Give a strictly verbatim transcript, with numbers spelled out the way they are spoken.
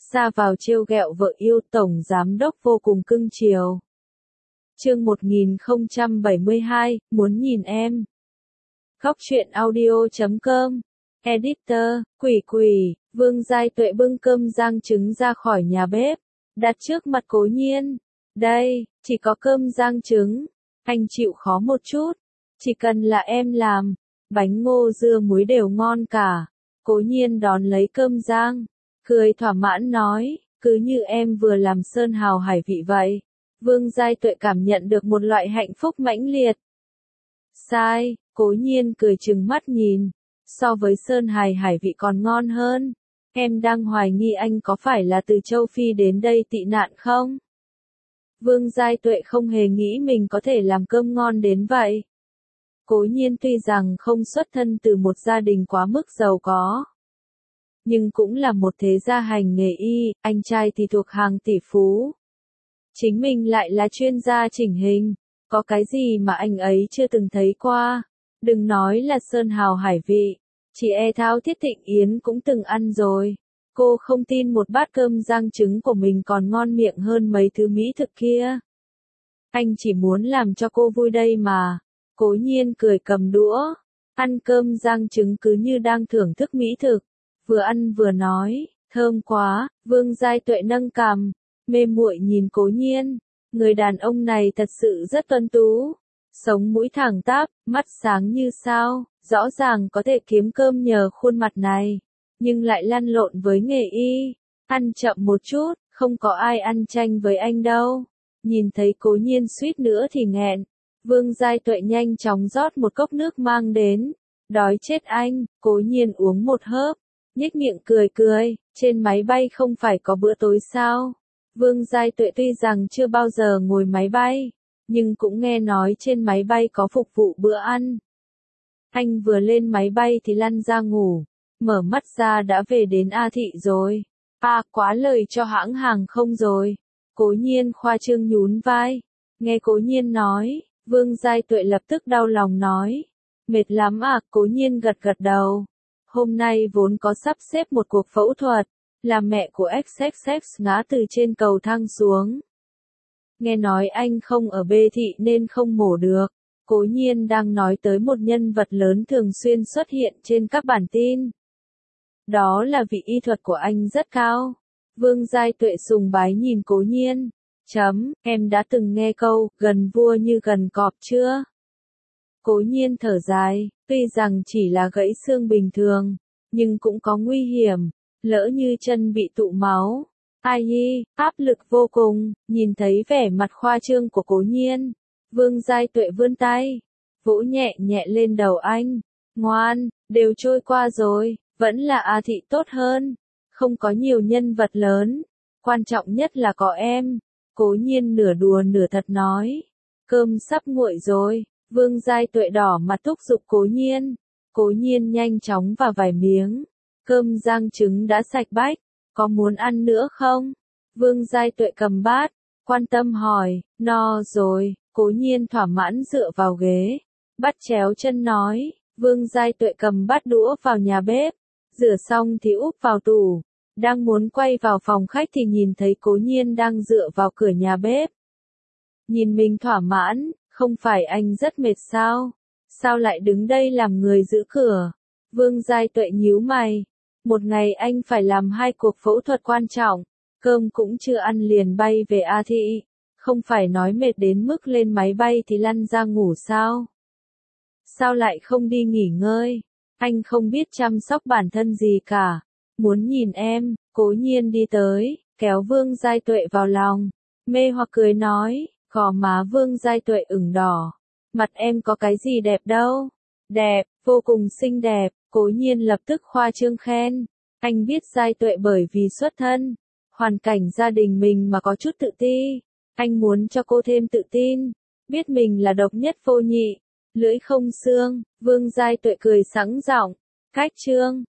ra vào trêu ghẹo vợ yêu, tổng giám đốc vô cùng cưng chiều. Chương một nghìn không trăm bảy mươi hai, muốn nhìn em. Góc truyện audio chấm com. Editor, Quỷ Quỷ. Vương Giai Tuệ bưng cơm rang trứng ra khỏi nhà bếp, đặt trước mặt Cố Nhiên. Đây, chỉ có cơm rang trứng, anh chịu khó một chút, chỉ cần là em làm, bánh ngô dưa muối đều ngon cả. Cố Nhiên đón lấy cơm rang, cười thỏa mãn nói, cứ như em vừa làm sơn hào hải vị vậy. Vương Giai Tuệ cảm nhận được một loại hạnh phúc mãnh liệt. Sai, Cố Nhiên cười trừng mắt nhìn, so với sơn hài hải vị còn ngon hơn. Em đang hoài nghi anh có phải là từ châu Phi đến đây tị nạn không? Vương Giai Tuệ không hề nghĩ mình có thể làm cơm ngon đến vậy. Cố Nhiên tuy rằng không xuất thân từ một gia đình quá mức giàu có, nhưng cũng là một thế gia hành nghề y, anh trai thì thuộc hàng tỷ phú. Chính mình lại là chuyên gia chỉnh hình, có cái gì mà anh ấy chưa từng thấy qua. Đừng nói là sơn hào hải vị, chỉ e Thao Thiết Thịnh Yến cũng từng ăn rồi. Cô không tin một bát cơm rang trứng của mình còn ngon miệng hơn mấy thứ mỹ thực kia. Anh chỉ muốn làm cho cô vui đây mà. Cố Nhiên cười cầm đũa, ăn cơm rang trứng cứ như đang thưởng thức mỹ thực, vừa ăn vừa nói, thơm quá. Vương Giai Tuệ nâng cằm, mê muội nhìn Cố Nhiên, người đàn ông này thật sự rất tuấn tú, sống mũi thẳng tắp, mắt sáng như sao, rõ ràng có thể kiếm cơm nhờ khuôn mặt này, nhưng lại lăn lộn với nghề y, ăn chậm một chút, không có ai ăn chanh với anh đâu. Nhìn thấy Cố Nhiên suýt nữa thì nghẹn, Vương Giai Tuệ nhanh chóng rót một cốc nước mang đến, đói chết anh. Cố Nhiên uống một hớp, nhếch miệng cười cười, trên máy bay không phải có bữa tối sao? Vương Giai Tuệ tuy rằng chưa bao giờ ngồi máy bay, nhưng cũng nghe nói trên máy bay có phục vụ bữa ăn. Anh vừa lên máy bay thì lăn ra ngủ, mở mắt ra đã về đến A Thị rồi. À, quá lời cho hãng hàng không rồi. Cố Nhiên khoa trương nhún vai. Nghe Cố Nhiên nói, Vương Giai Tuệ lập tức đau lòng nói, mệt lắm à? Cố Nhiên gật gật đầu. Hôm nay vốn có sắp xếp một cuộc phẫu thuật, là mẹ của ích ích ích ngã từ trên cầu thang xuống. Nghe nói anh không ở B thị nên không mổ được. Cố Nhiên đang nói tới một nhân vật lớn thường xuyên xuất hiện trên các bản tin. Đó là vị y thuật của anh rất cao. Vương Giai Tuệ sùng bái nhìn Cố Nhiên. Chấm, em đã từng nghe câu, gần vua như gần cọp chưa? Cố Nhiên thở dài, tuy rằng chỉ là gãy xương bình thường, nhưng cũng có nguy hiểm, lỡ như chân bị tụ máu. Ai hi, áp lực vô cùng. Nhìn thấy vẻ mặt khoa trương của Cố Nhiên, Vương Giai Tuệ vươn tay, vỗ nhẹ nhẹ lên đầu anh. Ngoan, đều trôi qua rồi, vẫn là A Thị tốt hơn. Không có nhiều nhân vật lớn, quan trọng nhất là có em. Cố Nhiên nửa đùa nửa thật nói. Cơm sắp nguội rồi. Vương Giai Tuệ đỏ mặt thúc giục Cố Nhiên. Cố Nhiên nhanh chóng vào vài miếng. Cơm rang trứng đã sạch bách, có muốn ăn nữa không? Vương Giai Tuệ cầm bát, quan tâm hỏi. No rồi. Cố Nhiên thỏa mãn dựa vào ghế, bắt chéo chân nói. Vương Giai Tuệ cầm bát đũa vào nhà bếp, rửa xong thì úp vào tủ. Đang muốn quay vào phòng khách thì nhìn thấy Cố Nhiên đang dựa vào cửa nhà bếp. Nhìn mình thỏa mãn, không phải anh rất mệt sao? Sao lại đứng đây làm người giữ cửa? Vương Giai Tuệ nhíu mày. Một ngày anh phải làm hai cuộc phẫu thuật quan trọng, cơm cũng chưa ăn liền bay về A Thị. Không phải nói mệt đến mức lên máy bay thì lăn ra ngủ sao? Sao lại không đi nghỉ ngơi? Anh không biết chăm sóc bản thân gì cả. Muốn nhìn em. Cố Nhiên đi tới, kéo Vương Giai Tuệ vào lòng, mê hoặc cười nói. Gò má Vương Giai Tuệ ửng đỏ. Mặt em có cái gì đẹp đâu? Đẹp, vô cùng xinh đẹp. Cố Nhiên lập tức khoa trương khen. Anh biết Giai Tuệ bởi vì xuất thân, hoàn cảnh gia đình mình mà có chút tự ti. Anh muốn cho cô thêm tự tin, biết mình là độc nhất vô nhị, lưỡi không xương. Vương Giai Tuệ cười sẵn giọng. Cách chương.